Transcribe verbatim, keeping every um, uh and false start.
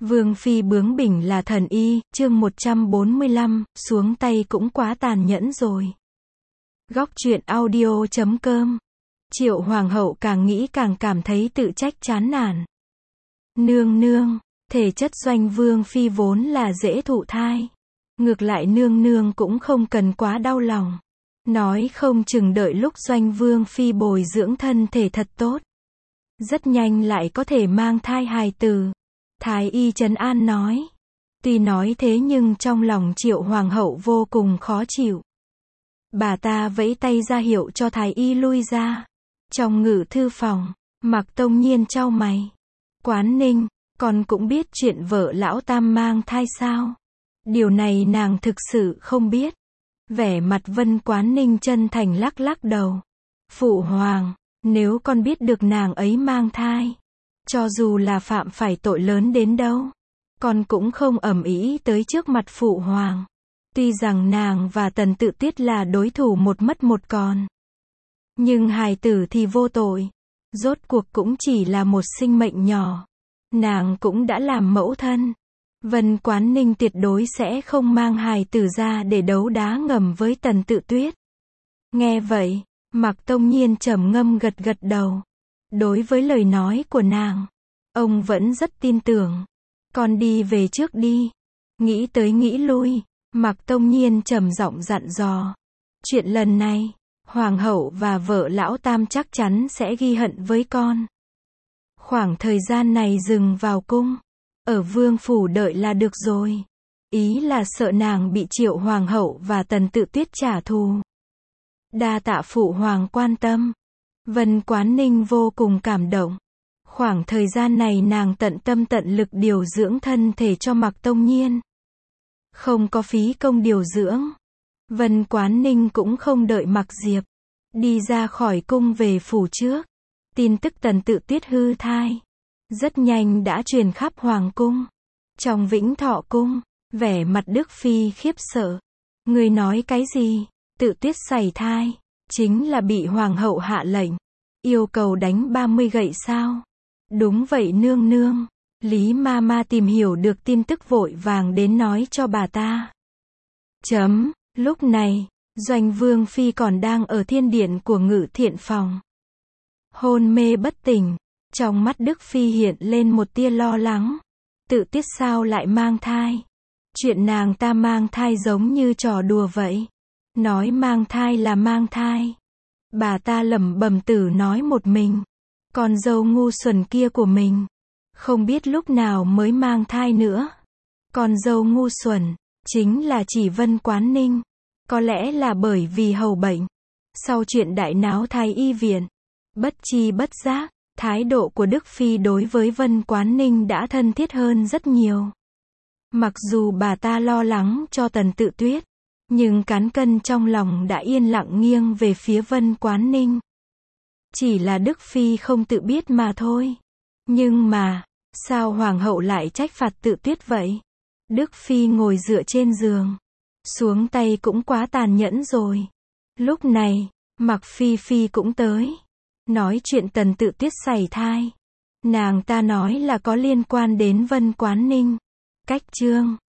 Vương phi bướng bỉnh là thần y, chương một trăm bốn mươi lăm, xuống tay cũng quá tàn nhẫn rồi. Góc truyện audio chấm com. Triệu hoàng hậu càng nghĩ càng cảm thấy tự trách chán nản. Nương nương, thể chất Doanh vương phi vốn là dễ thụ thai. Ngược lại nương nương cũng không cần quá đau lòng. Nói không chừng đợi lúc Doanh vương phi bồi dưỡng thân thể thật tốt, rất nhanh lại có thể mang thai hài tử. Thái y trấn an nói. Tuy nói thế nhưng trong lòng Triệu hoàng hậu vô cùng khó chịu. Bà ta vẫy tay ra hiệu cho thái y lui ra. Trong ngự thư phòng, Mạc Tông Nhiên chau mày. Quán Ninh, con cũng biết chuyện vợ lão tam mang thai sao? Điều này nàng thực sự không biết. Vẻ mặt Vân Quán Ninh chân thành lắc lắc đầu. Phụ hoàng, nếu con biết được nàng ấy mang thai, cho dù là phạm phải tội lớn đến đâu, con cũng không ầm ĩ tới trước mặt phụ hoàng. Tuy rằng nàng và Tần Tự Tuyết là đối thủ một mất một còn, nhưng hài tử thì vô tội. Rốt cuộc cũng chỉ là một sinh mệnh nhỏ. Nàng cũng đã làm mẫu thân. Vân Quán Ninh tuyệt đối sẽ không mang hài tử ra để đấu đá ngầm với Tần Tự Tuyết. Nghe vậy, Mạc Tông Nhiên trầm ngâm gật gật đầu. Đối với lời nói của nàng, ông vẫn rất tin tưởng. Con đi về trước đi. Nghĩ tới nghĩ lui, Mạc Tông Nhiên trầm giọng dặn dò. Chuyện lần này, hoàng hậu và vợ lão tam chắc chắn sẽ ghi hận với con. Khoảng thời gian này dừng vào cung, ở vương phủ đợi là được rồi. Ý là sợ nàng bị Triệu hoàng hậu và Tần Tự Tuyết trả thù. Đa tạ phụ hoàng quan tâm. Vân Quán Ninh vô cùng cảm động. Khoảng thời gian này nàng tận tâm tận lực điều dưỡng thân thể cho Mạc Tông Nhiên. Không có phí công điều dưỡng. Vân Quán Ninh cũng không đợi Mạc Diệp đi ra khỏi cung về phủ trước. Tin tức Tần Tự Tuyết hư thai rất nhanh đã truyền khắp hoàng cung. Trong Vĩnh Thọ cung, vẻ mặt Đức phi khiếp sợ. Người nói cái gì? Tự Tuyết sảy thai, chính là bị hoàng hậu hạ lệnh, yêu cầu đánh ba mươi gậy sao? Đúng vậy nương nương. Lý ma ma tìm hiểu được tin tức vội vàng đến nói cho bà ta. Chấm, lúc này, Doanh vương phi còn đang ở thiên điện của Ngự Thiện phòng. Hôn mê bất tỉnh, trong mắt Đức phi hiện lên một tia lo lắng. Tự Tuyết sao lại mang thai? Chuyện nàng ta mang thai giống như trò đùa vậy. Nói mang thai là mang thai. Bà ta lẩm bẩm tự nói một mình. Con dâu ngu xuẩn kia của mình, không biết lúc nào mới mang thai nữa. Con dâu ngu xuẩn, chính là chỉ Vân Quán Ninh. Có lẽ là bởi vì hầu bệnh. Sau chuyện đại náo thái y viện, bất chi bất giác, thái độ của Đức phi đối với Vân Quán Ninh đã thân thiết hơn rất nhiều. Mặc dù bà ta lo lắng cho Tần Tự Tuyết, nhưng cán cân trong lòng đã yên lặng nghiêng về phía Vân Quán Ninh. Chỉ là Đức phi không tự biết mà thôi. Nhưng mà, sao hoàng hậu lại trách phạt Tự Tuyết vậy? Đức phi ngồi dựa trên giường, xuống tay cũng quá tàn nhẫn rồi. Lúc này, Mạc phi phi cũng tới, nói chuyện Tần Tự Tuyết sảy thai. Nàng ta nói là có liên quan đến Vân Quán Ninh. Cách chương